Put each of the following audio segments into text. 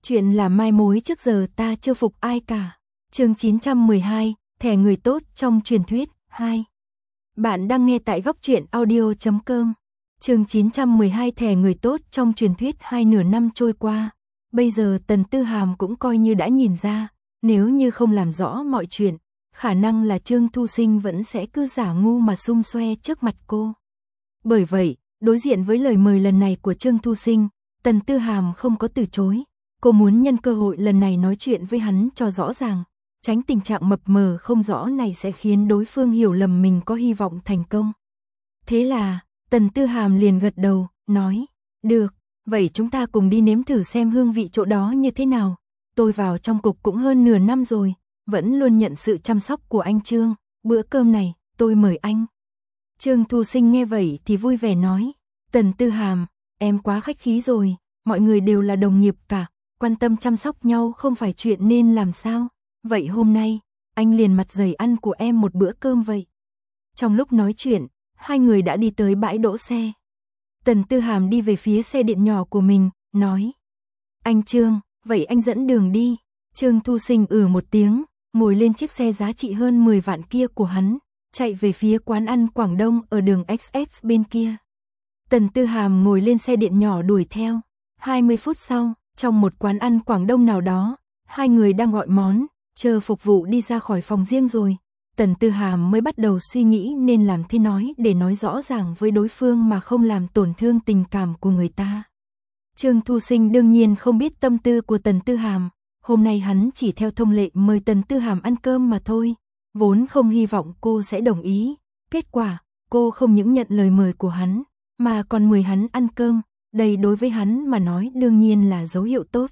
Chuyện là mai mối trước giờ ta chưa phục ai cả. Chương 912, thẻ người tốt trong truyền thuyết 2. Bạn đang nghe tại góc truyện audio.com. Chương 912, thẻ người tốt trong truyền thuyết 2. Nửa năm trôi qua, bây giờ Tần Tư Hàm cũng coi như đã nhìn ra, nếu như không làm rõ mọi chuyện, khả năng là Trương Thu Sinh vẫn sẽ cứ giả ngu mà xung xoe trước mặt cô. Bởi vậy, đối diện với lời mời lần này của Trương Thu Sinh, Tần Tư Hàm không có từ chối. Cô muốn nhân cơ hội lần này nói chuyện với hắn cho rõ ràng, tránh tình trạng mập mờ không rõ này sẽ khiến đối phương hiểu lầm mình có hy vọng thành công. Thế là, Tần Tư Hàm liền gật đầu, nói, được, vậy chúng ta cùng đi nếm thử xem hương vị chỗ đó như thế nào. Tôi vào trong cục cũng hơn nửa năm rồi, vẫn luôn nhận sự chăm sóc của anh Trương, bữa cơm này, tôi mời anh. Trương Thu Sinh nghe vậy thì vui vẻ nói, Tần Tư Hàm, em quá khách khí rồi, mọi người đều là đồng nghiệp cả, quan tâm chăm sóc nhau không phải chuyện nên làm sao. Vậy hôm nay, anh liền mặt dày ăn của em một bữa cơm vậy. Trong lúc nói chuyện, hai người đã đi tới bãi đỗ xe. Tần Tư Hàm đi về phía xe điện nhỏ của mình, nói, anh Trương, vậy anh dẫn đường đi. Trương Thu Sinh một tiếng, ngồi lên chiếc xe giá trị hơn 10 vạn kia của hắn, chạy về phía quán ăn Quảng Đông ở đường XX bên kia. Tần Tư Hàm ngồi lên xe điện nhỏ đuổi theo. 20 phút sau, trong một quán ăn Quảng Đông nào đó, hai người đang gọi món, chờ phục vụ đi ra khỏi phòng riêng rồi. Tần Tư Hàm mới bắt đầu suy nghĩ nên làm thế nói để nói rõ ràng với đối phương mà không làm tổn thương tình cảm của người ta. Trương Thu Sinh đương nhiên không biết tâm tư của Tần Tư Hàm, hôm nay hắn chỉ theo thông lệ mời Tần Tư Hàm ăn cơm mà thôi, vốn không hy vọng cô sẽ đồng ý. Kết quả, cô không những nhận lời mời của hắn, mà còn mời hắn ăn cơm, đây đối với hắn mà nói đương nhiên là dấu hiệu tốt.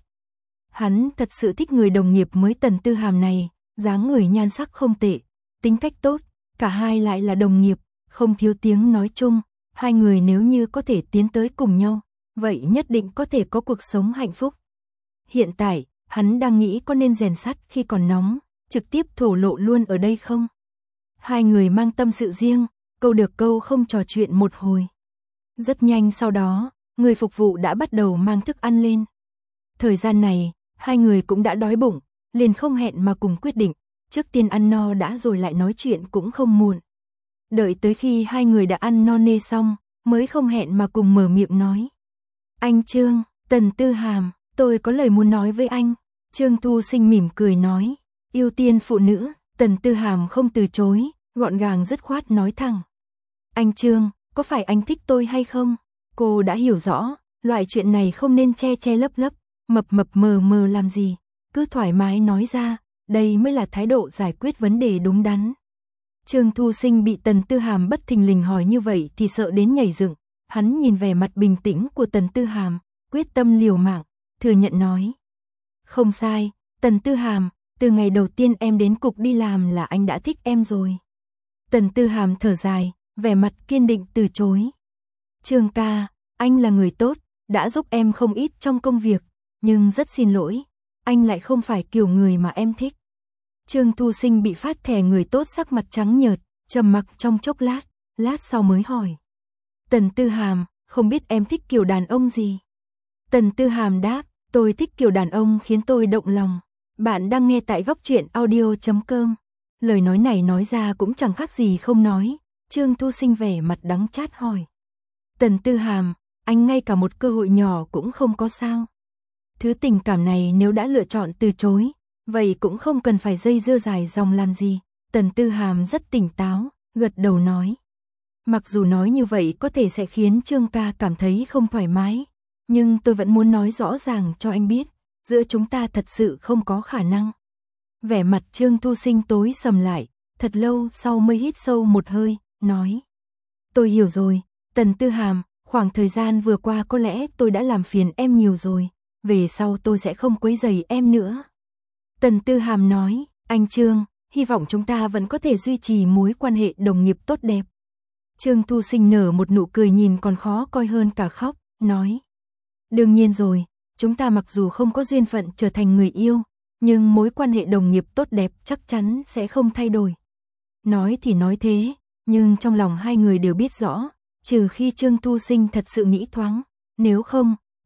Hắn thật sự thích người đồng nghiệp mới Tần Tư Hàm này, dáng người nhan sắc không tệ, tính cách tốt, cả hai lại là đồng nghiệp, không thiếu tiếng nói chung, hai người nếu như có thể tiến tới cùng nhau, vậy nhất định có thể có cuộc sống hạnh phúc. Hiện tại, hắn đang nghĩ có nên rèn sắt khi còn nóng, trực tiếp thổ lộ luôn ở đây không? Hai người mang tâm sự riêng, câu được câu không trò chuyện một hồi. Rất nhanh sau đó, người phục vụ đã bắt đầu mang thức ăn lên. Thời gian này, hai người cũng đã đói bụng, liền không hẹn mà cùng quyết định, trước tiên ăn no đã rồi lại nói chuyện cũng không muộn. Đợi tới khi hai người đã ăn no nê xong, mới không hẹn mà cùng mở miệng nói. Anh Trương, Tần Tư Hàm, tôi có lời muốn nói với anh. Trương Thu Sinh mỉm cười nói, ưu tiên phụ nữ. Tần Tư Hàm không từ chối, gọn gàng dứt khoát nói thẳng. Anh Trương, có phải anh thích tôi hay không? Cô đã hiểu rõ, loại chuyện này không nên che che lấp lấp, mập mập mờ mờ làm gì, cứ thoải mái nói ra, đây mới là thái độ giải quyết vấn đề đúng đắn. Trương Thu Sinh bị Tần Tư Hàm bất thình lình hỏi như vậy thì sợ đến nhảy dựng, hắn nhìn vẻ mặt bình tĩnh của Tần Tư Hàm, quyết tâm liều mạng, thừa nhận nói. Không sai, Tần Tư Hàm, từ ngày đầu tiên em đến cục đi làm là anh đã thích em rồi. Tần Tư Hàm thở dài, vẻ mặt kiên định từ chối. Trương ca, anh là người tốt, đã giúp em không ít trong công việc, nhưng rất xin lỗi, anh lại không phải kiểu người mà em thích. Trương Thu Sinh bị phát thẻ người tốt sắc mặt trắng nhợt, trầm mặc trong chốc lát sau mới hỏi. Tần Tư Hàm, không biết em thích kiểu đàn ông gì? Tần Tư Hàm đáp, tôi thích kiểu đàn ông khiến tôi động lòng. Bạn đang nghe tại góc truyện audio.com. Lời nói này nói ra cũng chẳng khác gì không nói. Trương Thu Sinh vẻ mặt đắng chát hỏi. Tần Tư Hàm, anh ngay cả một cơ hội nhỏ cũng không có sao? Thứ tình cảm này nếu đã lựa chọn từ chối, vậy cũng không cần phải dây dưa dài dòng làm gì. Tần Tư Hàm rất tỉnh táo, gật đầu nói. Mặc dù nói như vậy có thể sẽ khiến Trương ca cảm thấy không thoải mái, nhưng tôi vẫn muốn nói rõ ràng cho anh biết, giữa chúng ta thật sự không có khả năng. Vẻ mặt Trương Thu Sinh tối sầm lại, thật lâu sau mới hít sâu một hơi, nói. Tôi hiểu rồi, Tần Tư Hàm, khoảng thời gian vừa qua có lẽ tôi đã làm phiền em nhiều rồi, về sau tôi sẽ không quấy rầy em nữa. Tần Tư Hàm nói, anh Trương, hy vọng chúng ta vẫn có thể duy trì mối quan hệ đồng nghiệp tốt đẹp. Trương Thu Sinh nở một nụ cười nhìn còn khó coi hơn cả khóc, nói. Đương nhiên rồi, chúng ta mặc dù không có duyên phận trở thành người yêu, nhưng mối quan hệ đồng nghiệp tốt đẹp chắc chắn sẽ không thay đổi. Nói thì nói thế, nhưng trong lòng hai người đều biết rõ, trừ khi Trương Thu Sinh thật sự nghĩ thoáng, nếu không,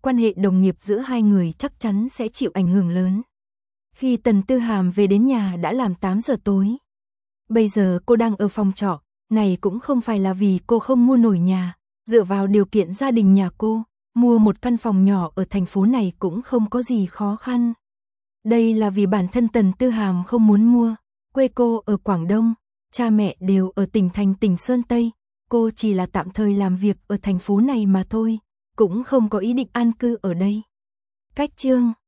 quan hệ đồng nghiệp giữa hai người chắc chắn sẽ chịu ảnh hưởng lớn. Khi Tần Tư Hàm về đến nhà đã làm 8 giờ tối. Bây giờ cô đang ở phòng trọ, này cũng không phải là vì cô không mua nổi nhà, dựa vào điều kiện gia đình nhà cô, mua một căn phòng nhỏ ở thành phố này cũng không có gì khó khăn. Đây là vì bản thân Tần Tư Hàm không muốn mua, quê cô ở Quảng Đông, cha mẹ đều ở tỉnh Sơn Tây, cô chỉ là tạm thời làm việc ở thành phố này mà thôi, cũng không có ý định an cư ở đây. Cách chương